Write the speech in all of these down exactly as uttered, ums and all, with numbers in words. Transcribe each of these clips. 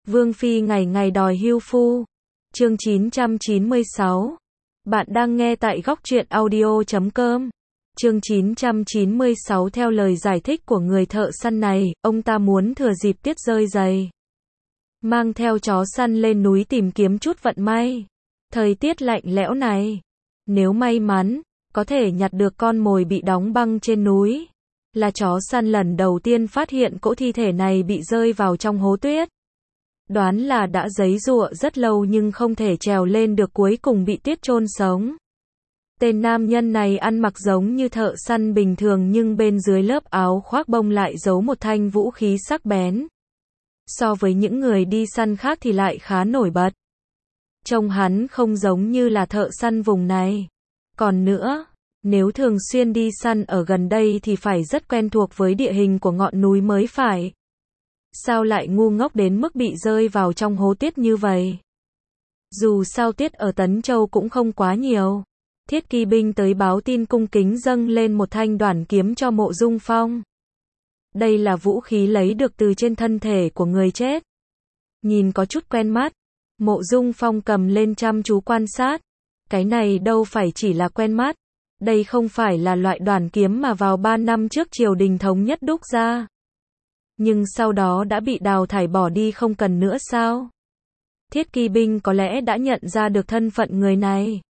Vương phi ngày ngày đòi hưu phu. Chương chín trăm chín mươi sáu. Bạn đang nghe tại góc truyện audio chấm com. Chương chín trăm chín mươi sáu. Theo lời giải thích của người thợ săn này, ông ta muốn thừa dịp tiết rơi dày, mang theo chó săn lên núi tìm kiếm chút vận may. Thời tiết lạnh lẽo này, nếu may mắn, có thể nhặt được con mồi bị đóng băng trên núi. Là chó săn lần đầu tiên phát hiện cỗ thi thể này bị rơi vào trong hố tuyết. Đoán là đã giãy giụa rất lâu nhưng không thể trèo lên được, cuối cùng bị tuyết chôn sống. Tên nam nhân này ăn mặc giống như thợ săn bình thường nhưng bên dưới lớp áo khoác bông lại giấu một thanh vũ khí sắc bén. So với những người đi săn khác thì lại khá nổi bật. Trông hắn không giống như là thợ săn vùng này. Còn nữa, nếu thường xuyên đi săn ở gần đây thì phải rất quen thuộc với địa hình của ngọn núi mới phải. Sao lại ngu ngốc đến mức bị rơi vào trong hố tuyết như vậy? Dù sao tuyết ở Tấn Châu cũng không quá nhiều. Thiết kỵ binh tới báo tin cung kính dâng lên một thanh đoản kiếm cho Mộ Dung Phong. Đây là vũ khí lấy được từ trên thân thể của người chết. Nhìn có chút quen mắt, Mộ Dung Phong cầm lên chăm chú quan sát. Cái này đâu phải chỉ là quen mắt. Đây không phải là loại đoản kiếm mà vào ba năm trước triều đình thống nhất đúc ra. Nhưng sau đó đã bị đào thải bỏ đi không cần nữa sao? Thiết kỵ binh có lẽ đã nhận ra được thân phận người này,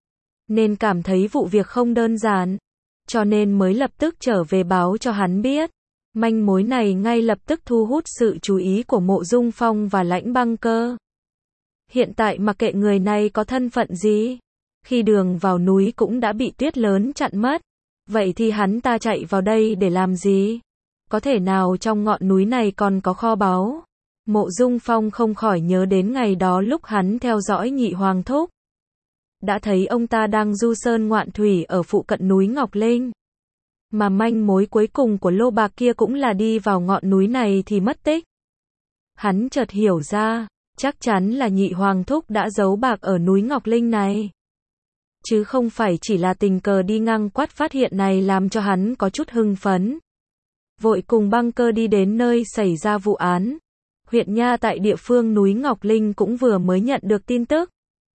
nên cảm thấy vụ việc không đơn giản, cho nên mới lập tức trở về báo cho hắn biết. Manh mối này ngay lập tức thu hút sự chú ý của Mộ Dung Phong và Lãnh Băng Cơ. Hiện tại mặc kệ người này có thân phận gì, khi đường vào núi cũng đã bị tuyết lớn chặn mất. Vậy thì hắn ta chạy vào đây để làm gì? Có thể nào trong ngọn núi này còn có kho báu? Mộ Dung Phong không khỏi nhớ đến ngày đó lúc hắn theo dõi Nhị Hoàng Thúc. Đã thấy ông ta đang du sơn ngoạn thủy ở phụ cận núi Ngọc Linh. Mà manh mối cuối cùng của lô bạc kia cũng là đi vào ngọn núi này thì mất tích. Hắn chợt hiểu ra, chắc chắn là Nhị Hoàng Thúc đã giấu bạc ở núi Ngọc Linh này. Chứ không phải chỉ là tình cờ đi ngang quát phát hiện này làm cho hắn có chút hưng phấn. Vội cùng Băng Cơ đi đến nơi xảy ra vụ án. Huyện nha tại địa phương núi Ngọc Linh cũng vừa mới nhận được tin tức.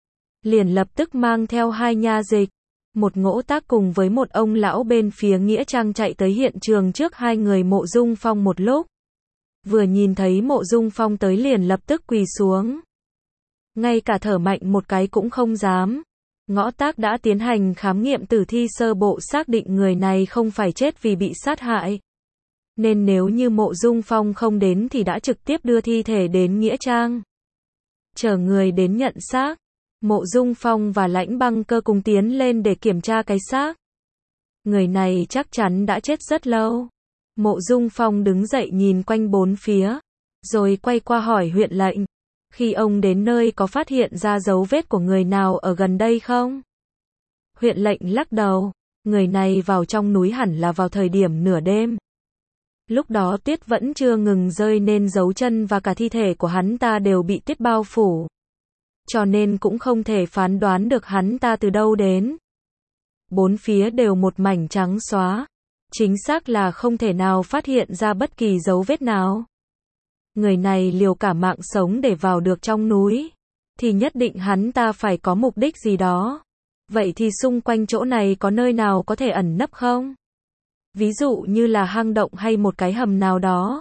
Liền lập tức mang theo hai nha dịch, một ngỗ tác cùng với một ông lão bên phía nghĩa trang chạy tới hiện trường trước hai người Mộ Dung Phong một lúc. Vừa nhìn thấy Mộ Dung Phong tới liền lập tức quỳ xuống. Ngay cả thở mạnh một cái cũng không dám. Ngõ tác đã tiến hành khám nghiệm tử thi sơ bộ xác định người này không phải chết vì bị sát hại. Nên nếu như Mộ Dung Phong không đến thì đã trực tiếp đưa thi thể đến nghĩa trang. Chờ người đến nhận xác, Mộ Dung Phong và Lãnh Băng Cơ cùng tiến lên để kiểm tra cái xác. Người này chắc chắn đã chết rất lâu. Mộ Dung Phong đứng dậy nhìn quanh bốn phía, rồi quay qua hỏi huyện lệnh. Khi ông đến nơi có phát hiện ra dấu vết của người nào ở gần đây không? Huyện lệnh lắc đầu, người này vào trong núi hẳn là vào thời điểm nửa đêm. Lúc đó tuyết vẫn chưa ngừng rơi nên dấu chân và cả thi thể của hắn ta đều bị tuyết bao phủ. Cho nên cũng không thể phán đoán được hắn ta từ đâu đến. Bốn phía đều một mảnh trắng xóa. Chính xác là không thể nào phát hiện ra bất kỳ dấu vết nào. Người này liều cả mạng sống để vào được trong núi, thì nhất định hắn ta phải có mục đích gì đó. Vậy thì xung quanh chỗ này có nơi nào có thể ẩn nấp không? Ví dụ như là hang động hay một cái hầm nào đó,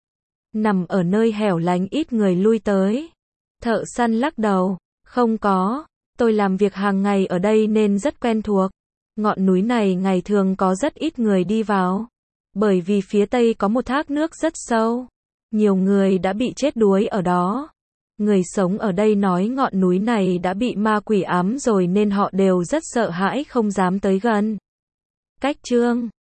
nằm ở nơi hẻo lánh ít người lui tới. Thợ săn lắc đầu, không có, tôi làm việc hàng ngày ở đây nên rất quen thuộc. Ngọn núi này ngày thường có rất ít người đi vào, bởi vì phía tây có một thác nước rất sâu. Nhiều người đã bị chết đuối ở đó. Người sống ở đây nói ngọn núi này đã bị ma quỷ ám rồi nên họ đều rất sợ hãi không dám tới gần. Cách chương